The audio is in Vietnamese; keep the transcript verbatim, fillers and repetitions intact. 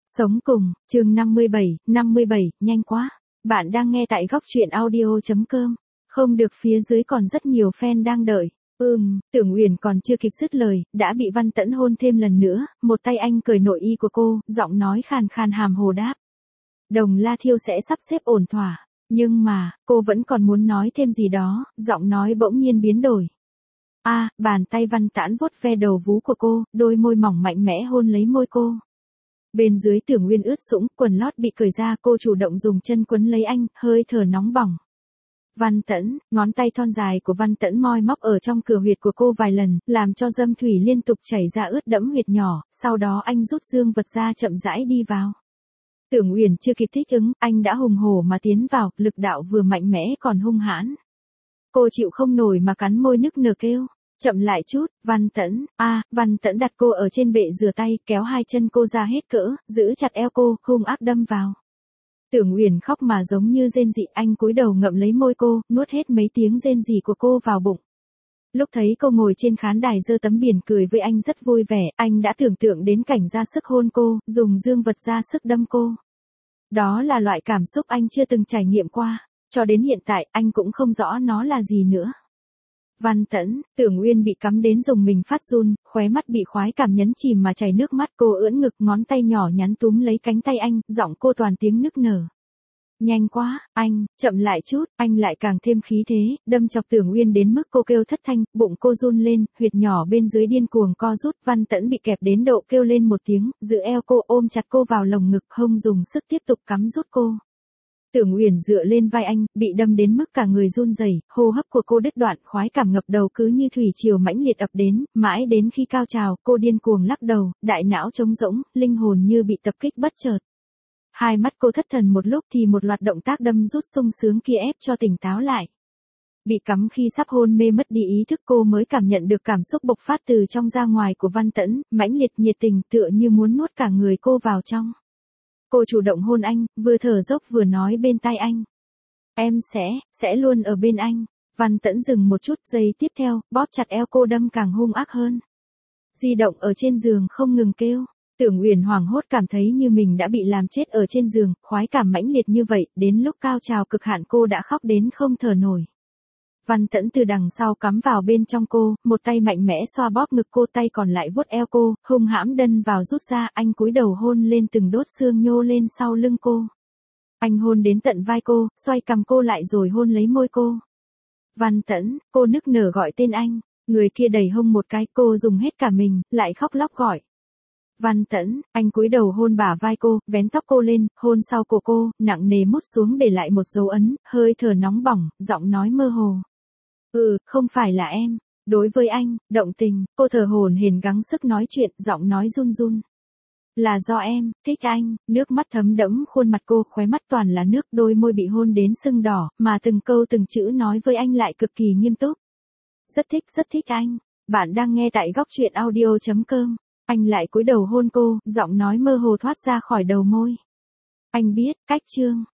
Sống cùng, chương năm mươi bảy, năm mươi bảy, nhanh quá. Bạn đang nghe tại góc truyện audio chấm com. Không được, phía dưới còn rất nhiều fan đang đợi. Ừm, Tưởng Uyển còn chưa kịp dứt lời, đã bị Văn Tẫn hôn thêm lần nữa, một tay anh cởi nội y của cô, giọng nói khàn khàn hàm hồ đáp. Đồng La Thiêu sẽ sắp xếp ổn thỏa, nhưng mà, cô vẫn còn muốn nói thêm gì đó, giọng nói bỗng nhiên biến đổi. A, à, bàn tay Văn Tẫn vuốt ve đầu vú của cô, đôi môi mỏng mạnh mẽ hôn lấy môi cô. Bên dưới Tưởng Uyên ướt sũng, quần lót bị cởi ra, cô chủ động dùng chân quấn lấy anh, hơi thở nóng bỏng. Văn Tẫn, ngón tay thon dài của Văn Tẫn moi móc ở trong cửa huyệt của cô vài lần, làm cho dâm thủy liên tục chảy ra ướt đẫm huyệt nhỏ, sau đó anh rút dương vật ra chậm rãi đi vào. Tưởng Uyển chưa kịp thích ứng, anh đã hùng hổ mà tiến vào, lực đạo vừa mạnh mẽ còn hung hãn. Cô chịu không nổi mà cắn môi nức nở kêu. Chậm lại chút, Văn Tẫn, a, à, Văn Tẫn đặt cô ở trên bệ rửa tay, kéo hai chân cô ra hết cỡ, giữ chặt eo cô, hung ác đâm vào. Tưởng Uyển khóc mà giống như rên rỉ, anh cúi đầu ngậm lấy môi cô, nuốt hết mấy tiếng rên rỉ của cô vào bụng. Lúc thấy cô ngồi trên khán đài giơ tấm biển cười với anh rất vui vẻ, anh đã tưởng tượng đến cảnh ra sức hôn cô, dùng dương vật ra sức đâm cô. Đó là loại cảm xúc anh chưa từng trải nghiệm qua, cho đến hiện tại anh cũng không rõ nó là gì nữa. Văn Tẫn, Tưởng Uyên bị cắm đến dùng mình phát run, khóe mắt bị khoái cảm nhấn chìm mà chảy nước mắt, cô ưỡn ngực, ngón tay nhỏ nhắn túm lấy cánh tay anh, giọng cô toàn tiếng nức nở. Nhanh quá, anh, chậm lại chút, anh lại càng thêm khí thế, đâm chọc Tưởng Uyên đến mức cô kêu thất thanh, bụng cô run lên, huyệt nhỏ bên dưới điên cuồng co rút, Văn Tẫn bị kẹp đến độ kêu lên một tiếng, giữ eo cô ôm chặt cô vào lồng ngực, không dùng sức tiếp tục cắm rút cô. Tưởng Uyển dựa lên vai anh, bị đâm đến mức cả người run rẩy, hô hấp của cô đứt đoạn, khoái cảm ngập đầu cứ như thủy triều mãnh liệt ập đến, mãi đến khi cao trào, cô điên cuồng lắc đầu, đại não trống rỗng, linh hồn như bị tập kích bất chợt. Hai mắt cô thất thần một lúc thì một loạt động tác đâm rút sung sướng kia ép cho tỉnh táo lại. Bị cắm khi sắp hôn mê mất đi ý thức, cô mới cảm nhận được cảm xúc bộc phát từ trong ra ngoài của Văn Tẫn, mãnh liệt nhiệt tình tựa như muốn nuốt cả người cô vào trong. Cô chủ động hôn anh, vừa thở dốc vừa nói bên tai anh. Em sẽ, sẽ luôn ở bên anh. Văn Tẫn dừng một chút, giây tiếp theo, bóp chặt eo cô đâm càng hung ác hơn. Di động ở trên giường không ngừng kêu. Tưởng Uyển hoảng hốt cảm thấy như mình đã bị làm chết ở trên giường, khoái cảm mãnh liệt như vậy, đến lúc cao trào cực hạn cô đã khóc đến không thở nổi. Văn Tẫn từ đằng sau cắm vào bên trong cô, một tay mạnh mẽ xoa bóp ngực cô, tay còn lại vuốt eo cô, hung hãm đâm vào rút ra, anh cúi đầu hôn lên từng đốt xương nhô lên sau lưng cô. Anh hôn đến tận vai cô, xoay cằm cô lại rồi hôn lấy môi cô. Văn Tẫn, cô nức nở gọi tên anh, người kia đẩy hông một cái, cô dùng hết cả mình, lại khóc lóc gọi. Văn Tẫn, anh cúi đầu hôn bả vai cô, vén tóc cô lên, hôn sau cổ cô, nặng nề mút xuống để lại một dấu ấn, hơi thở nóng bỏng, giọng nói mơ hồ. Ừ, không phải là em. Đối với anh, động tình, cô thở hổn hển gắng sức nói chuyện, giọng nói run run. Là do em, thích anh, nước mắt thấm đẫm khuôn mặt cô, khóe mắt toàn là nước, đôi môi bị hôn đến sưng đỏ, mà từng câu từng chữ nói với anh lại cực kỳ nghiêm túc. Rất thích, rất thích anh. Bạn đang nghe tại góc truyện audio chấm com. Anh lại cúi đầu hôn cô, giọng nói mơ hồ thoát ra khỏi đầu môi. Anh biết, cách chương.